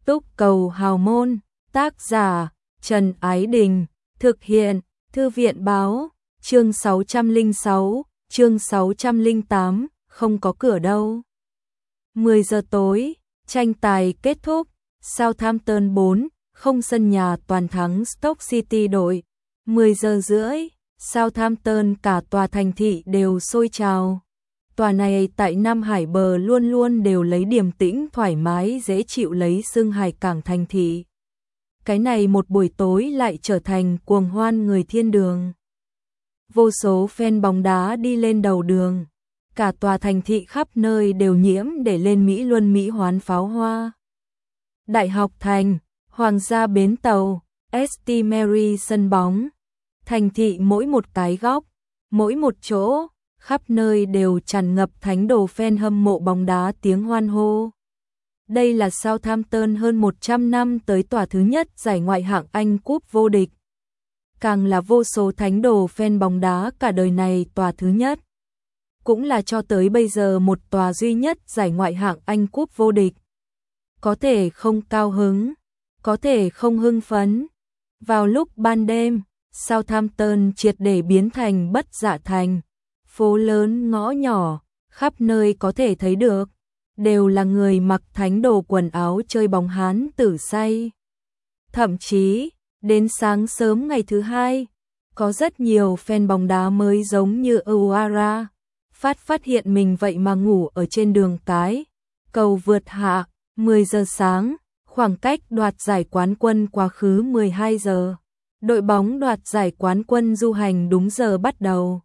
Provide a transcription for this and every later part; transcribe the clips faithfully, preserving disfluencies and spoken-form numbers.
Túc Cầu Hào Môn, tác giả Trần Ái Đình, thực hiện Thư viện Báo, chương sáu trăm lẻ sáu, chương sáu trăm lẻ tám, không có cửa đâu. mười giờ tối, tranh tài kết thúc, Southampton bốn không sân nhà toàn thắng Stoke City đội. mười giờ rưỡi, Southampton cả tòa thành thị đều sôi trào. Tòa này tại Nam Hải bờ luôn luôn đều lấy điềm tĩnh thoải mái dễ chịu lấy xưng hải cảng thành thị. Cái này một buổi tối lại trở thành cuồng hoan người thiên đường. Vô số fan bóng đá đi lên đầu đường. Cả tòa thành thị khắp nơi đều nhiễm để lên Mỹ Luân Mỹ hoán pháo hoa. Đại học Thành, Hoàng gia bến tàu, ét tê Mary sân bóng. Thành thị mỗi một cái góc, mỗi một chỗ, khắp nơi đều tràn ngập thánh đồ fan hâm mộ bóng đá tiếng hoan hô. Đây là Southampton hơn một trăm năm tới tòa thứ nhất giải ngoại hạng Anh cúp vô địch. Càng là vô số thánh đồ fan bóng đá cả đời này tòa thứ nhất. Cũng là cho tới bây giờ một tòa duy nhất giải ngoại hạng Anh cúp vô địch. Có thể không cao hứng, có thể không hưng phấn. Vào lúc ban đêm, Southampton triệt để biến thành bất dạ thành. Phố lớn ngõ nhỏ, khắp nơi có thể thấy được, đều là người mặc thánh đồ quần áo chơi bóng Hán tử say. Thậm chí, đến sáng sớm ngày thứ hai, có rất nhiều fan bóng đá mới giống như Uara, phát phát hiện mình vậy mà ngủ ở trên đường cái, cầu vượt hạ, mười giờ sáng, khoảng cách đoạt giải quán quân quá khứ mười hai giờ. Đội bóng đoạt giải quán quân du hành đúng giờ bắt đầu.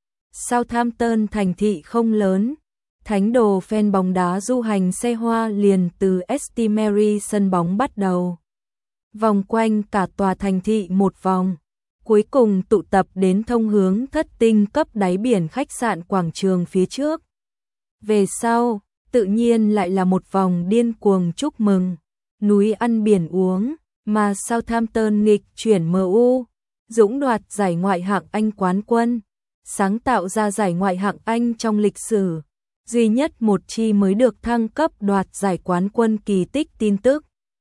Southampton thành thị không lớn, thánh đồ fan bóng đá du hành xe hoa liền từ ét tê Mary sân bóng bắt đầu. Vòng quanh cả tòa thành thị một vòng, cuối cùng tụ tập đến thông hướng thất tinh cấp đáy biển khách sạn quảng trường phía trước. Về sau, tự nhiên lại là một vòng điên cuồng chúc mừng, núi ăn biển uống, mà Southampton nghịch chuyển em u, dũng đoạt giải ngoại hạng Anh quán quân. Sáng tạo ra giải ngoại hạng Anh trong lịch sử, duy nhất một chi mới được thăng cấp đoạt giải quán quân kỳ tích tin tức.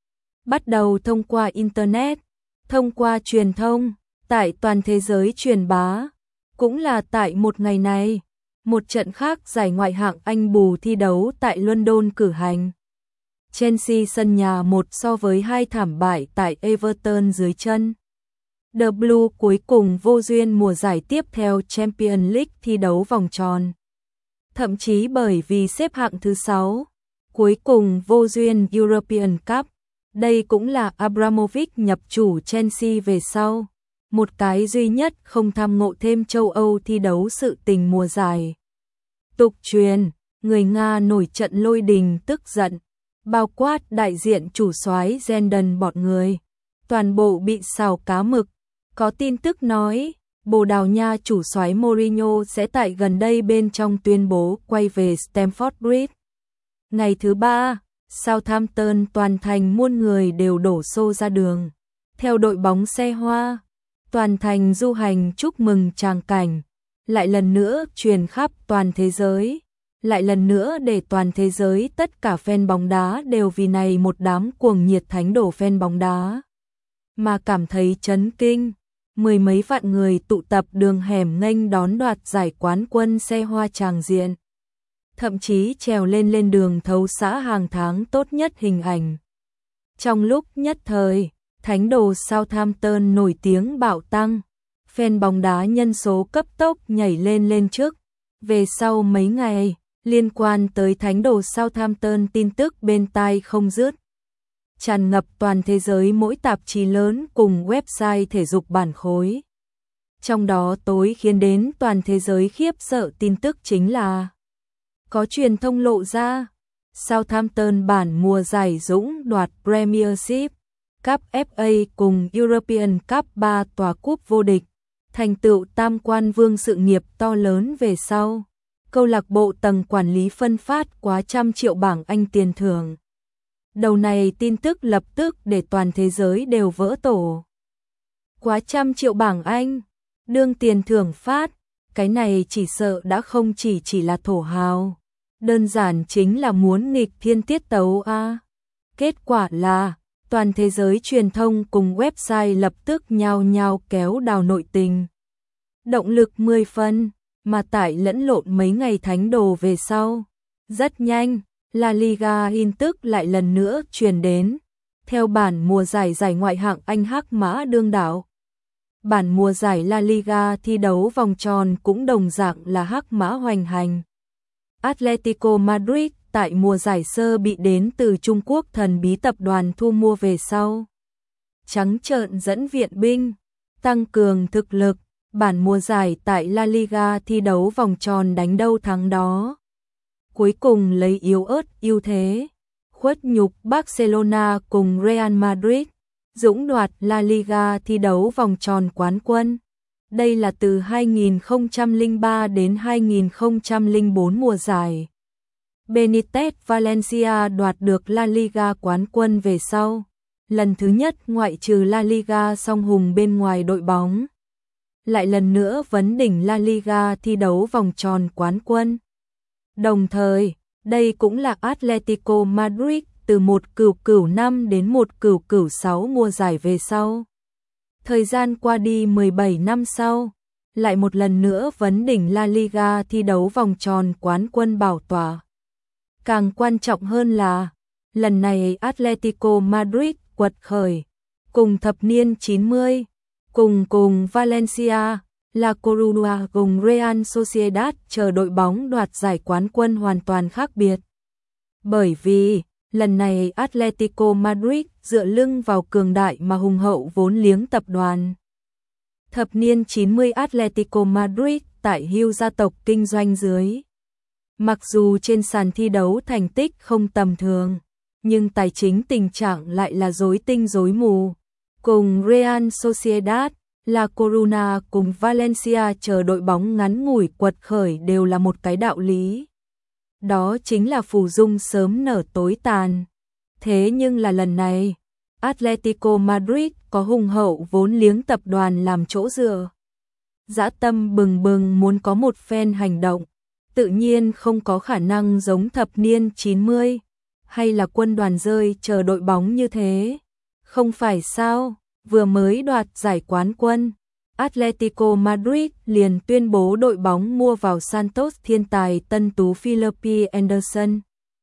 Bắt đầu thông qua Internet, thông qua truyền thông, tại toàn thế giới truyền bá. Cũng là tại một ngày này, một trận khác giải ngoại hạng Anh bù thi đấu tại London cử hành. Chelsea sân nhà một so với hai thảm bại tại Everton dưới chân. The Blue cuối cùng vô duyên mùa giải tiếp theo Champions League thi đấu vòng tròn. Thậm chí bởi vì xếp hạng thứ sáu, cuối cùng vô duyên European Cup. Đây cũng là Abramovich nhập chủ Chelsea về sau. Một cái duy nhất không tham ngộ thêm châu Âu thi đấu sự tình mùa giải. Tục truyền, người Nga nổi trận lôi đình tức giận, bao quát đại diện chủ soái Zidane bọn người. Toàn bộ bị xào cá mực. Có tin tức nói, Bồ Đào Nha chủ soái Mourinho sẽ tại gần đây bên trong tuyên bố quay về Stamford Bridge. Ngày thứ ba, Southampton toàn thành muôn người đều đổ xô ra đường. Theo đội bóng xe hoa, toàn thành du hành chúc mừng tràng cảnh. Lại lần nữa truyền khắp toàn thế giới. Lại lần nữa để toàn thế giới tất cả fan bóng đá đều vì này một đám cuồng nhiệt thánh đổ fan bóng đá. Mà cảm thấy chấn kinh. Mười mấy vạn người tụ tập đường hẻm nghênh đón đoạt giải quán quân xe hoa tràng diện. Thậm chí trèo lên lên đường thấu xã hàng tháng tốt nhất hình ảnh. Trong lúc nhất thời, thánh đồ Southampton nổi tiếng bạo tăng. Fan bóng đá nhân số cấp tốc nhảy lên lên trước. Về sau mấy ngày, liên quan tới thánh đồ Southampton tin tức bên tai không dứt. Tràn ngập toàn thế giới mỗi tạp chí lớn cùng website thể dục bản khối. Trong đó tối khiến đến toàn thế giới khiếp sợ tin tức chính là có truyền thông lộ ra Southampton bản mùa giải dũng đoạt Premiership, Cup ép a cùng European Cup ba tòa cúp vô địch, thành tựu tam quan vương sự nghiệp to lớn về sau. Câu lạc bộ tầng quản lý phân phát quá trăm triệu bảng Anh tiền thưởng. Đầu này tin tức lập tức để toàn thế giới đều vỡ tổ. Quá trăm triệu bảng Anh, đương tiền thưởng phát, cái này chỉ sợ đã không chỉ chỉ là thổ hào. Đơn giản chính là muốn nghịch thiên tiết tấu a. Kết quả là, toàn thế giới truyền thông cùng website lập tức nhao nhao kéo đào nội tình. Động lực mười phân, mà tại lẫn lộn mấy ngày thánh đồ về sau. Rất nhanh, La Liga tin tức lại lần nữa truyền đến. Theo bản mùa giải giải ngoại hạng Anh hắc mã đương đảo. Bản mùa giải La Liga thi đấu vòng tròn cũng đồng dạng là hắc mã hoành hành. Atletico Madrid tại mùa giải sơ bị đến từ Trung Quốc thần bí tập đoàn thu mua về sau. Trắng trợn dẫn viện binh, tăng cường thực lực, bản mùa giải tại La Liga thi đấu vòng tròn đánh đâu thắng đó. Cuối cùng lấy yếu ớt ưu thế, khuất nhục Barcelona cùng Real Madrid, dũng đoạt La Liga thi đấu vòng tròn quán quân. Đây là từ hai nghìn không trăm lẻ ba đến hai nghìn không trăm lẻ bốn mùa giải. Benitez Valencia đoạt được La Liga quán quân về sau. Lần thứ nhất ngoại trừ La Liga song hùng bên ngoài đội bóng. Lại lần nữa vấn đỉnh La Liga thi đấu vòng tròn quán quân. Đồng thời, đây cũng là Atletico Madrid từ một cửu cửu năm đến một cửu cửu sáu mùa giải về sau. Thời gian qua đi mười bảy năm sau, lại một lần nữa vấn đỉnh La Liga thi đấu vòng tròn quán quân bảo tỏa. Càng quan trọng hơn là, lần này Atletico Madrid quật khởi, cùng thập niên chín mươi, cùng cùng Valencia, La Coruña cùng Real Sociedad chờ đội bóng đoạt giải quán quân hoàn toàn khác biệt. Bởi vì, lần này Atletico Madrid dựa lưng vào cường đại mà hùng hậu vốn liếng tập đoàn. Thập niên chín mươi Atletico Madrid tại hưu gia tộc kinh doanh dưới. Mặc dù trên sàn thi đấu thành tích không tầm thường, nhưng tài chính tình trạng lại là rối tinh rối mù. Cùng Real Sociedad, La Coruña cùng Valencia chờ đội bóng ngắn ngủi quật khởi đều là một cái đạo lý. Đó chính là phù dung sớm nở tối tàn. Thế nhưng là lần này, Atletico Madrid có hùng hậu vốn liếng tập đoàn làm chỗ dựa. Dã tâm bừng bừng muốn có một phen hành động, tự nhiên không có khả năng giống thập niên chín mươi, hay là quân đoàn rơi chờ đội bóng như thế. Không phải sao, vừa mới đoạt giải quán quân, Atletico Madrid liền tuyên bố đội bóng mua vào Santos thiên tài tân tú Philippe Anderson.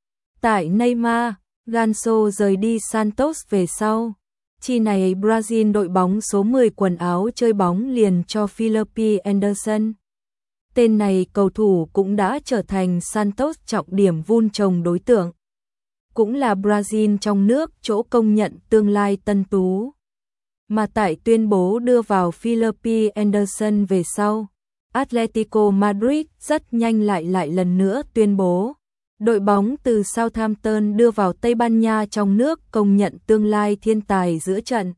Tại Neymar, Ganso rời đi Santos về sau, chi này Brazil đội bóng số mười quần áo chơi bóng liền cho Philippe Anderson. Tên này cầu thủ cũng đã trở thành Santos trọng điểm vun trồng đối tượng. Cũng là Brazil trong nước chỗ công nhận tương lai tân tú. Mà tại tuyên bố đưa vào Philippe Anderson về sau, Atletico Madrid rất nhanh lại lại lần nữa tuyên bố. Đội bóng từ Southampton đưa vào Tây Ban Nha trong nước công nhận tương lai thiên tài giữa trận.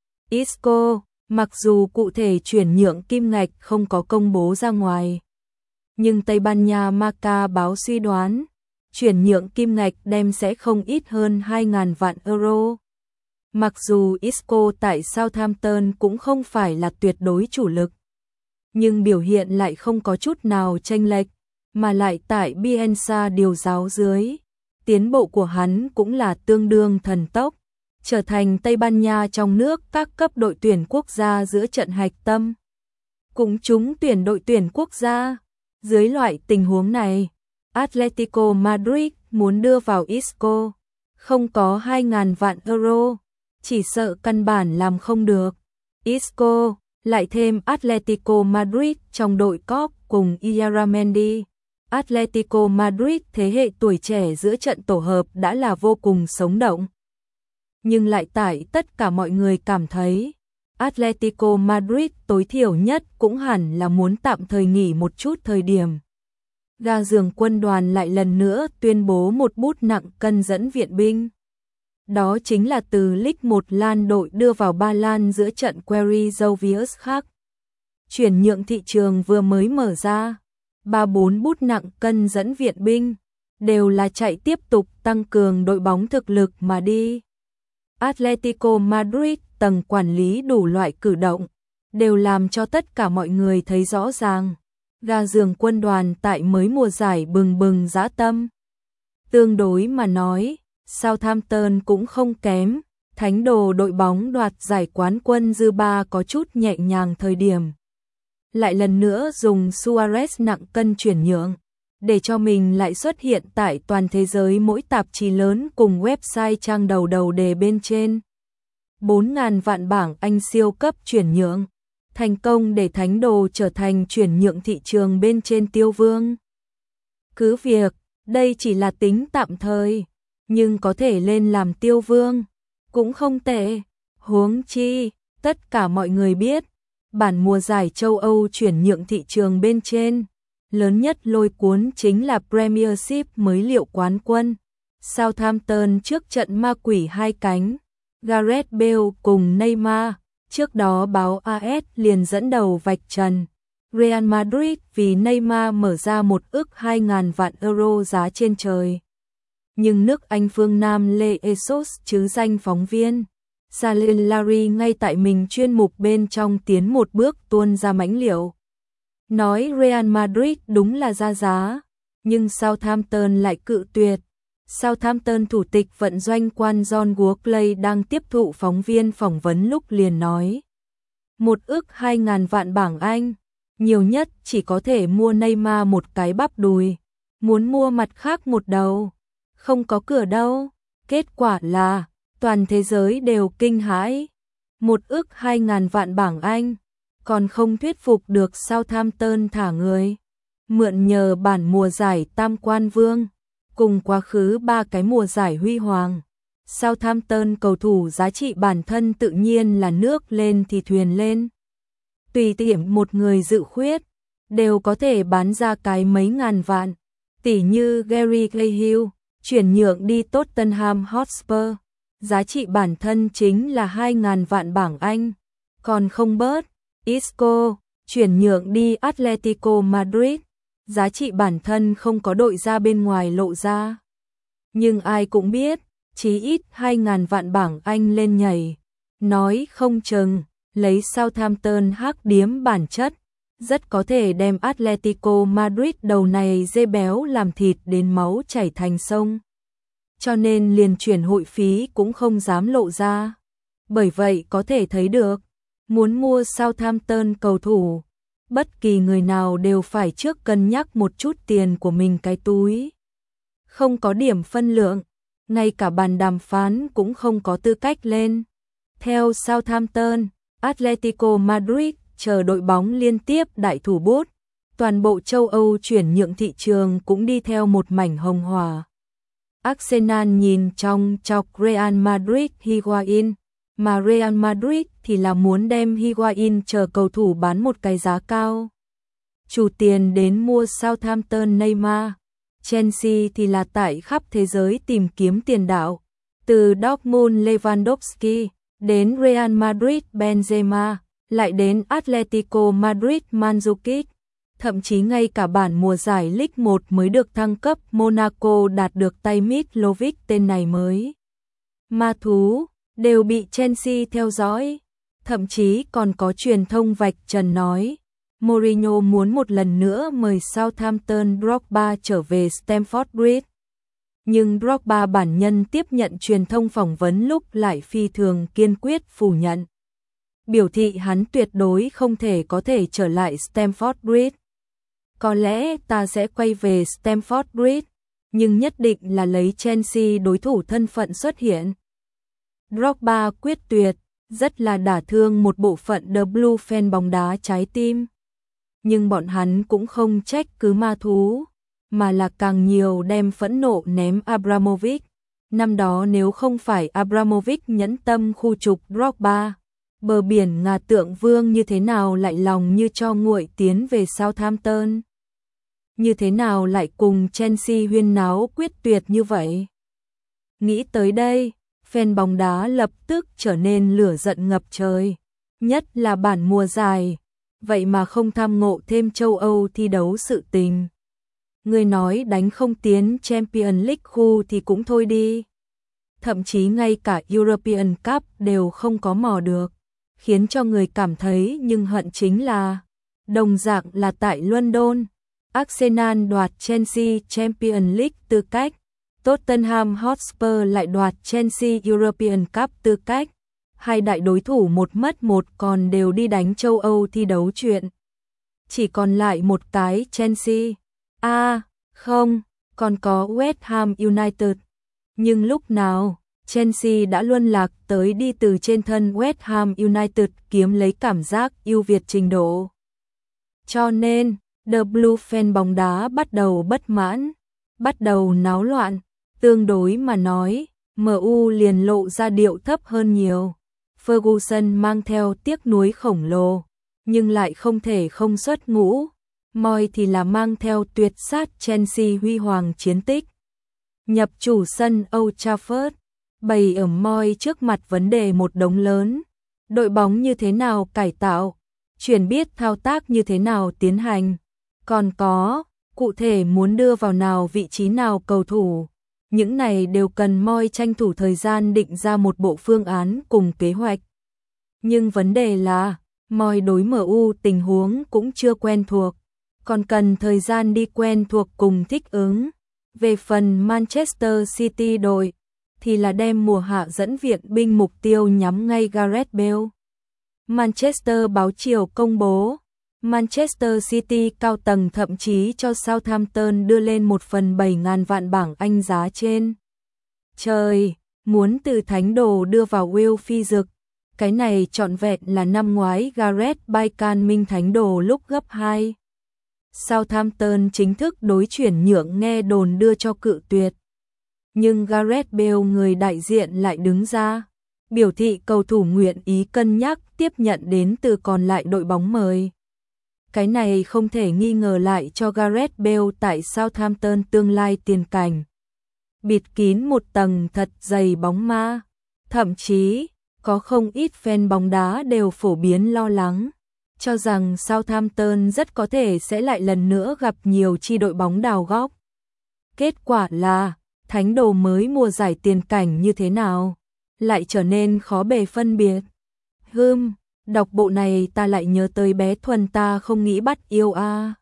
Isco, mặc dù cụ thể chuyển nhượng kim ngạch không có công bố ra ngoài, nhưng Tây Ban Nha Marca báo suy đoán, chuyển nhượng kim ngạch đem sẽ không ít hơn hai nghìn vạn euro. Mặc dù Isco tại Southampton cũng không phải là tuyệt đối chủ lực, nhưng biểu hiện lại không có chút nào chênh lệch, mà lại tại Bielsa điều giáo dưới, tiến bộ của hắn cũng là tương đương thần tốc, trở thành Tây Ban Nha trong nước các cấp đội tuyển quốc gia giữa trận hạch tâm. Cũng trúng tuyển đội tuyển quốc gia. Dưới loại tình huống này, Atletico Madrid muốn đưa vào Isco, không có hai nghìn vạn euro, chỉ sợ căn bản làm không được. Isco, lại thêm Atletico Madrid trong đội cóp cùng Iaramendi. Atletico Madrid thế hệ tuổi trẻ giữa trận tổ hợp đã là vô cùng sống động. Nhưng lại tại tất cả mọi người cảm thấy, Atletico Madrid tối thiểu nhất cũng hẳn là muốn tạm thời nghỉ một chút thời điểm. Ga giường quân đoàn lại lần nữa tuyên bố một bút nặng cân dẫn viện binh. Đó chính là từ League một Lan đội đưa vào Ba Lan giữa trận Query Jovius khác. Chuyển nhượng thị trường vừa mới mở ra, ba bốn bút nặng cân dẫn viện binh, đều là chạy tiếp tục tăng cường đội bóng thực lực mà đi. Atletico Madrid tầng quản lý đủ loại cử động, đều làm cho tất cả mọi người thấy rõ ràng. Ga giường quân đoàn tại mới mùa giải bừng bừng dã tâm. Tương đối mà nói, Southampton cũng không kém, thánh đồ đội bóng đoạt giải quán quân dư ba có chút nhẹ nhàng thời điểm. Lại lần nữa dùng Suarez nặng cân chuyển nhượng, để cho mình lại xuất hiện tại toàn thế giới mỗi tạp chí lớn cùng website trang đầu đầu đề bên trên. bốn nghìn vạn bảng Anh siêu cấp chuyển nhượng, thành công để thánh đồ trở thành chuyển nhượng thị trường bên trên tiêu vương. Cứ việc, đây chỉ là tính tạm thời, nhưng có thể lên làm tiêu vương, cũng không tệ. Huống chi, tất cả mọi người biết, bản mùa giải châu Âu chuyển nhượng thị trường bên trên, lớn nhất lôi cuốn chính là Premiership mới liệu quán quân. Southampton trước trận ma quỷ hai cánh, Gareth Bale cùng Neymar, trước đó báo a ét liền dẫn đầu vạch trần. Real Madrid vì Neymar mở ra một ức hai nghìn vạn euro giá trên trời. Nhưng nước Anh phương Nam Lê Esos chứ danh phóng viên Saleh Larry ngay tại mình chuyên mục bên trong tiến một bước tuôn ra mãnh liệu. Nói Real Madrid đúng là ra giá, nhưng Southampton lại cự tuyệt. Southampton thủ tịch vận doanh quan John Workley đang tiếp thụ phóng viên phỏng vấn lúc liền nói. Một ức hai nghìn vạn bảng Anh, nhiều nhất chỉ có thể mua Neymar một cái bắp đùi, muốn mua mặt khác một đầu, không có cửa đâu. Kết quả là, toàn thế giới đều kinh hãi. Một ức hai nghìn vạn bảng Anh, còn không thuyết phục được Southampton thả người. Mượn nhờ bản mùa giải tam quan vương, cùng quá khứ ba cái mùa giải huy hoàng, Southampton cầu thủ giá trị bản thân tự nhiên là nước lên thì thuyền lên. Tùy tiện một người dự khuyết, đều có thể bán ra cái mấy ngàn vạn, tỉ như Gary Cahill, chuyển nhượng đi Tottenham Hotspur, giá trị bản thân chính là hai nghìn vạn bảng Anh, còn không bớt. Isco, chuyển nhượng đi Atletico Madrid, giá trị bản thân không có đội ra bên ngoài lộ ra. Nhưng ai cũng biết, chí ít hai nghìn vạn bảng Anh lên nhảy, nói không chừng, lấy Southampton hắc điếm bản chất, rất có thể đem Atletico Madrid đầu này dê béo làm thịt đến máu chảy thành sông. Cho nên liền chuyển hội phí cũng không dám lộ ra. Bởi vậy có thể thấy được, muốn mua Southampton cầu thủ, bất kỳ người nào đều phải trước cân nhắc một chút tiền của mình cái túi. Không có điểm phân lượng, ngay cả bàn đàm phán cũng không có tư cách lên. Theo Southampton, Atletico Madrid chờ đội bóng liên tiếp đại thủ bút, toàn bộ châu Âu chuyển nhượng thị trường cũng đi theo một mảnh hồng hỏa. Arsenal nhìn trong chọc Real Madrid Higuain, mà Real Madrid thì là muốn đem Higuain chờ cầu thủ bán một cái giá cao. Chủ tiền đến mua Southampton Neymar, Chelsea thì là tại khắp thế giới tìm kiếm tiền đạo, từ Dortmund Lewandowski, đến Real Madrid Benzema, lại đến Atletico Madrid Mandzukic. Thậm chí ngay cả bản mùa giải League một mới được thăng cấp Monaco đạt được tay Mitrovic tên này mới. Ma thú, đều bị Chelsea theo dõi. Thậm chí còn có truyền thông vạch trần nói, Mourinho muốn một lần nữa mời Southampton Drogba trở về Stamford Bridge. Nhưng Drogba bản nhân tiếp nhận truyền thông phỏng vấn lúc lại phi thường kiên quyết phủ nhận. Biểu thị hắn tuyệt đối không thể có thể trở lại Stamford Bridge. Có lẽ ta sẽ quay về Stamford Bridge, nhưng nhất định là lấy Chelsea đối thủ thân phận xuất hiện. Drogba quyết tuyệt, rất là đả thương một bộ phận The Blue fan bóng đá trái tim. Nhưng bọn hắn cũng không trách cứ ma thú, mà là càng nhiều đem phẫn nộ ném Abramovich. Năm đó nếu không phải Abramovich nhẫn tâm khu trục Drogba, bờ biển ngà tượng vương như thế nào lại lòng như cho nguội tiến về Southampton. Như thế nào lại cùng Chelsea huyên náo quyết tuyệt như vậy? Nghĩ tới đây, fan bóng đá lập tức trở nên lửa giận ngập trời. Nhất là bản mùa dài, vậy mà không tham ngộ thêm châu Âu thi đấu sự tình. Người nói đánh không tiến Champions League khu thì cũng thôi đi. Thậm chí ngay cả European Cup đều không có mò được. Khiến cho người cảm thấy nhưng hận chính là, đồng dạng là tại London, Arsenal đoạt Chelsea Champions League tư cách, Tottenham Hotspur lại đoạt Chelsea European Cup tư cách. Hai đại đối thủ một mất một còn đều đi đánh châu Âu thi đấu chuyện. Chỉ còn lại một cái Chelsea. À, không, còn có West Ham United. Nhưng lúc nào, Chelsea đã luân lạc tới đi từ trên thân West Ham United kiếm lấy cảm giác ưu việt trình độ. Cho nên, The Blue fan bóng đá bắt đầu bất mãn, bắt đầu náo loạn. Tương đối mà nói, em u liền lộ ra điệu thấp hơn nhiều. Ferguson mang theo tiếc nuối khổng lồ, nhưng lại không thể không xuất ngũ. Moyes thì là mang theo tuyệt sát Chelsea huy hoàng chiến tích. Nhập chủ sân Old Trafford, bày ở Moyes trước mặt vấn đề một đống lớn. Đội bóng như thế nào cải tạo, chuyển biết thao tác như thế nào tiến hành. Còn có, cụ thể muốn đưa vào nào vị trí nào cầu thủ. Những này đều cần Moyes tranh thủ thời gian định ra một bộ phương án cùng kế hoạch. Nhưng vấn đề là, Moyes đối em u tình huống cũng chưa quen thuộc, còn cần thời gian đi quen thuộc cùng thích ứng. Về phần Manchester City đội, thì là đem mùa hạ dẫn viện binh mục tiêu nhắm ngay Gareth Bale. Manchester báo chiều công bố, Manchester City cao tầng thậm chí cho Southampton đưa lên một phần bảy ngàn vạn bảng Anh giá trên. Trời, muốn từ thánh đồ đưa vào Will phi dực, cái này trọn vẹn là năm ngoái Gareth Bale can minh thánh đồ lúc gấp hai. Southampton chính thức đối chuyển nhượng nghe đồn đưa cho cự tuyệt. Nhưng Gareth Bale người đại diện lại đứng ra, biểu thị cầu thủ nguyện ý cân nhắc tiếp nhận đến từ còn lại đội bóng mời. Cái này không thể nghi ngờ lại cho Gareth Bale tại Southampton tương lai tiền cảnh. Bịt kín một tầng thật dày bóng ma. Thậm chí, có không ít fan bóng đá đều phổ biến lo lắng, cho rằng Southampton rất có thể sẽ lại lần nữa gặp nhiều chi đội bóng đào góc. Kết quả là, thánh đồ mới mùa giải tiền cảnh như thế nào, lại trở nên khó bề phân biệt. Hừm, đọc bộ này ta lại nhớ tới bé Thuần ta không nghĩ bắt yêu a. À.